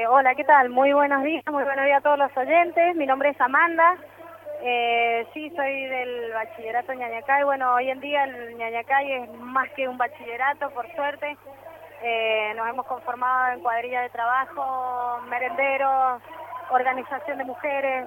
Hola, ¿qué tal? Muy buenos días a todos los oyentes. Mi nombre es Amanda. Sí, soy del bachillerato Ñañacay. Bueno, hoy en día el Ñañacay es más que un bachillerato, por suerte. Nos hemos conformado en cuadrilla de trabajo, merenderos, organización de mujeres.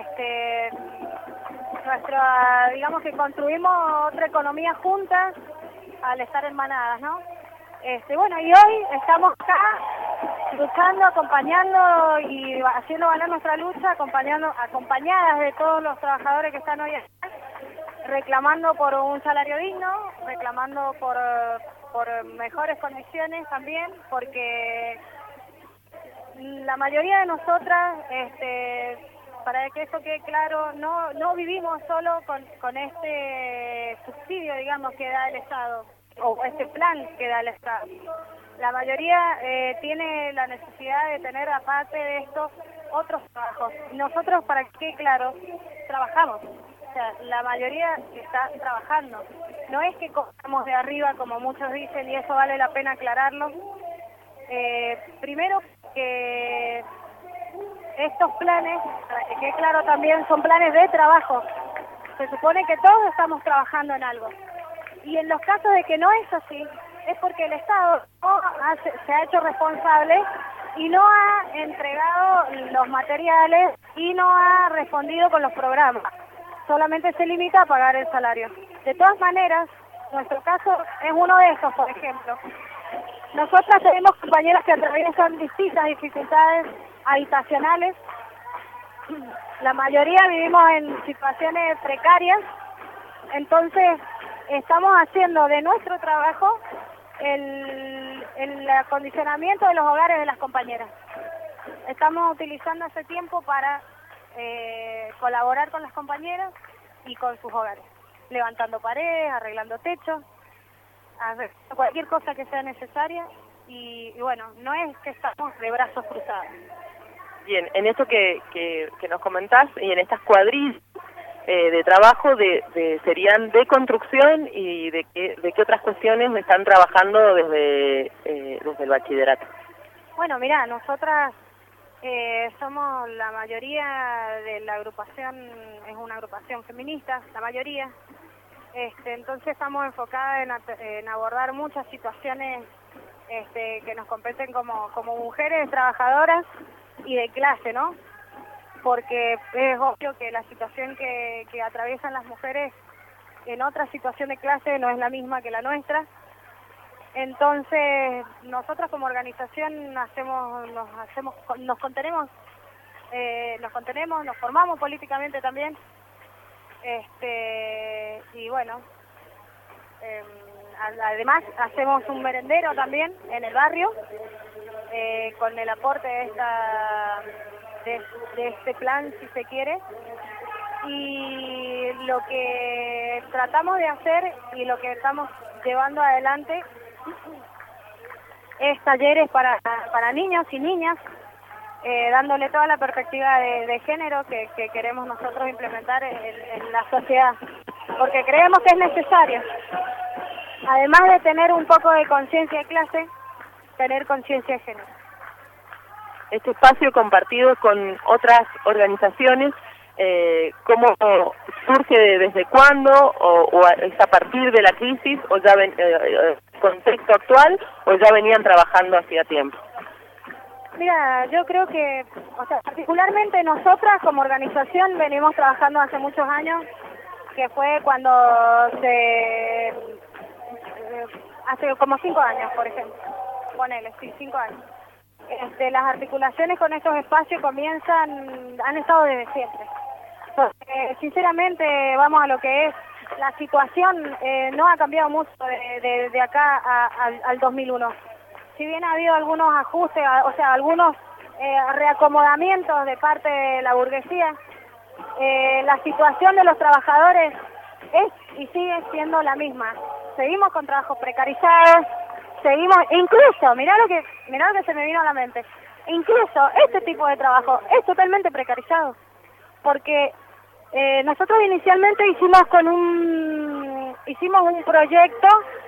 Digamos que construimos otra economía juntas al estar hermanadas, ¿no? Bueno, y hoy estamos acá luchando, acompañando y haciendo valer nuestra lucha, acompañadas de todos los trabajadores que están hoy acá, reclamando por un salario digno, reclamando por mejores condiciones también, porque la mayoría de nosotras, para que eso quede claro, no vivimos solo con este subsidio, digamos, que da el Estado, o este plan que da el Estado. La mayoría tiene la necesidad de tener, aparte de esto, otros trabajos. Nosotros, para que quede claro, trabajamos. O sea, la mayoría está trabajando. No es que cojamos de arriba, como muchos dicen, y eso vale la pena aclararlo. Primero, que estos planes, para que quede claro también, son planes de trabajo. Se supone que todos estamos trabajando en algo. Y en los casos de que no es así, es porque el Estado se ha hecho responsable y no ha entregado los materiales y no ha respondido con los programas. Solamente se limita a pagar el salario. De todas maneras, nuestro caso es uno de esos, por ejemplo. Nosotras tenemos compañeras que atraviesan distintas dificultades habitacionales. La mayoría vivimos en situaciones precarias, entonces estamos haciendo de nuestro trabajo el acondicionamiento de los hogares de las compañeras. Estamos utilizando ese tiempo para colaborar con las compañeras y con sus hogares, levantando paredes, arreglando techos, cualquier cosa que sea necesaria y bueno, no es que estamos de brazos cruzados. Bien, en esto que nos comentás y en estas cuadrillas de trabajo serían de construcción y de qué otras cuestiones están trabajando desde el bachillerato. Bueno, mira, nosotras somos la mayoría de la agrupación, es una agrupación feminista, la mayoría. Entonces estamos enfocadas en abordar muchas situaciones que nos competen como mujeres trabajadoras y de clase, ¿no? Porque es obvio que la situación que atraviesan las mujeres en otra situación de clase no es la misma que la nuestra. Entonces, nosotros como organización nos contenemos, nos formamos políticamente también, y bueno, además hacemos un merendero también en el barrio, con el aporte de este plan, si se quiere, y lo que tratamos de hacer y lo que estamos llevando adelante es talleres para niños y niñas, dándole toda la perspectiva de género que queremos nosotros implementar en la sociedad, porque creemos que es necesario, además de tener un poco de conciencia de clase, tener conciencia de género. Este espacio compartido con otras organizaciones, ¿cómo surge, desde cuándo, o es a partir de la crisis, o ya contexto actual, o ya venían trabajando hacía tiempo? Mira, yo creo que, particularmente nosotras como organización venimos trabajando hace muchos años, que fue cuando hace como 5 años, por ejemplo, ponele, sí, 5 años. Las articulaciones con estos espacios han estado desde siempre. Sinceramente, vamos a lo que es la situación, no ha cambiado mucho de acá al 2001. Si bien ha habido algunos ajustes, algunos reacomodamientos de parte de la burguesía, la situación de los trabajadores es y sigue siendo la misma. Seguimos con trabajos precarizados, incluso, mirá lo que se me vino a la mente, incluso este tipo de trabajo es totalmente precarizado, porque nosotros inicialmente hicimos un proyecto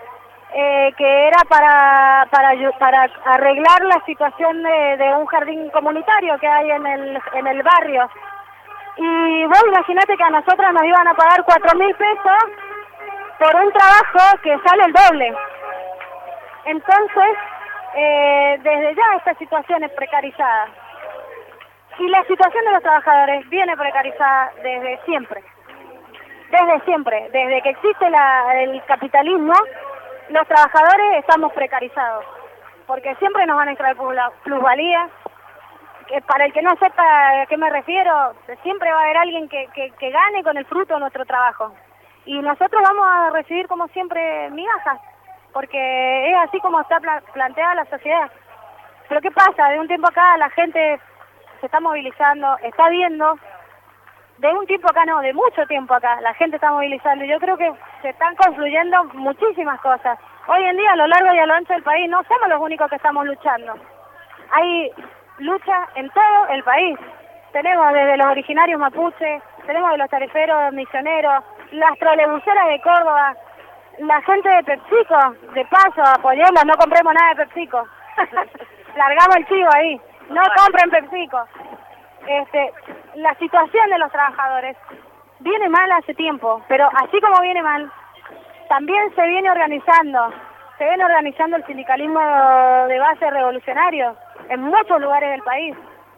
que era para arreglar la situación de un jardín comunitario que hay en el barrio. Y vos imagínate que a nosotros nos iban a pagar 4.000 pesos por un trabajo que sale el doble. Entonces, desde ya esta situación es precarizada. Y la situación de los trabajadores viene precarizada desde siempre. Desde que existe el capitalismo, los trabajadores estamos precarizados. Porque siempre nos van a entrar plusvalías. Para el que no sepa a qué me refiero, siempre va a haber alguien que gane con el fruto de nuestro trabajo. Y nosotros vamos a recibir como siempre migajas, porque es así como está planteada la sociedad. Pero ¿qué pasa? De un tiempo acá la gente se está movilizando, está viendo, de un tiempo acá no, de mucho tiempo acá, la gente está movilizando. Y yo creo que se están confluyendo muchísimas cosas. Hoy en día, a lo largo y a lo ancho del país, no somos los únicos que estamos luchando. Hay lucha en todo el país. Tenemos desde los originarios mapuches, tenemos de los tariferos misioneros, las trolebuseras de Córdoba, la gente de PepsiCo, de paso, apoyemos, no compremos nada de PepsiCo. Largamos el chivo ahí, no compren PepsiCo. La situación de los trabajadores viene mal hace tiempo, pero así como viene mal, también se viene organizando el sindicalismo de base revolucionario en muchos lugares del país.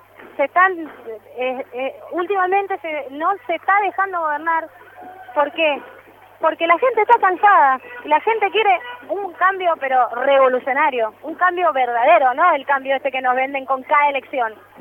Últimamente no se está dejando gobernar. ¿Por qué? Porque la gente está cansada, la gente quiere un cambio pero revolucionario, un cambio verdadero, no el cambio que nos venden con cada elección.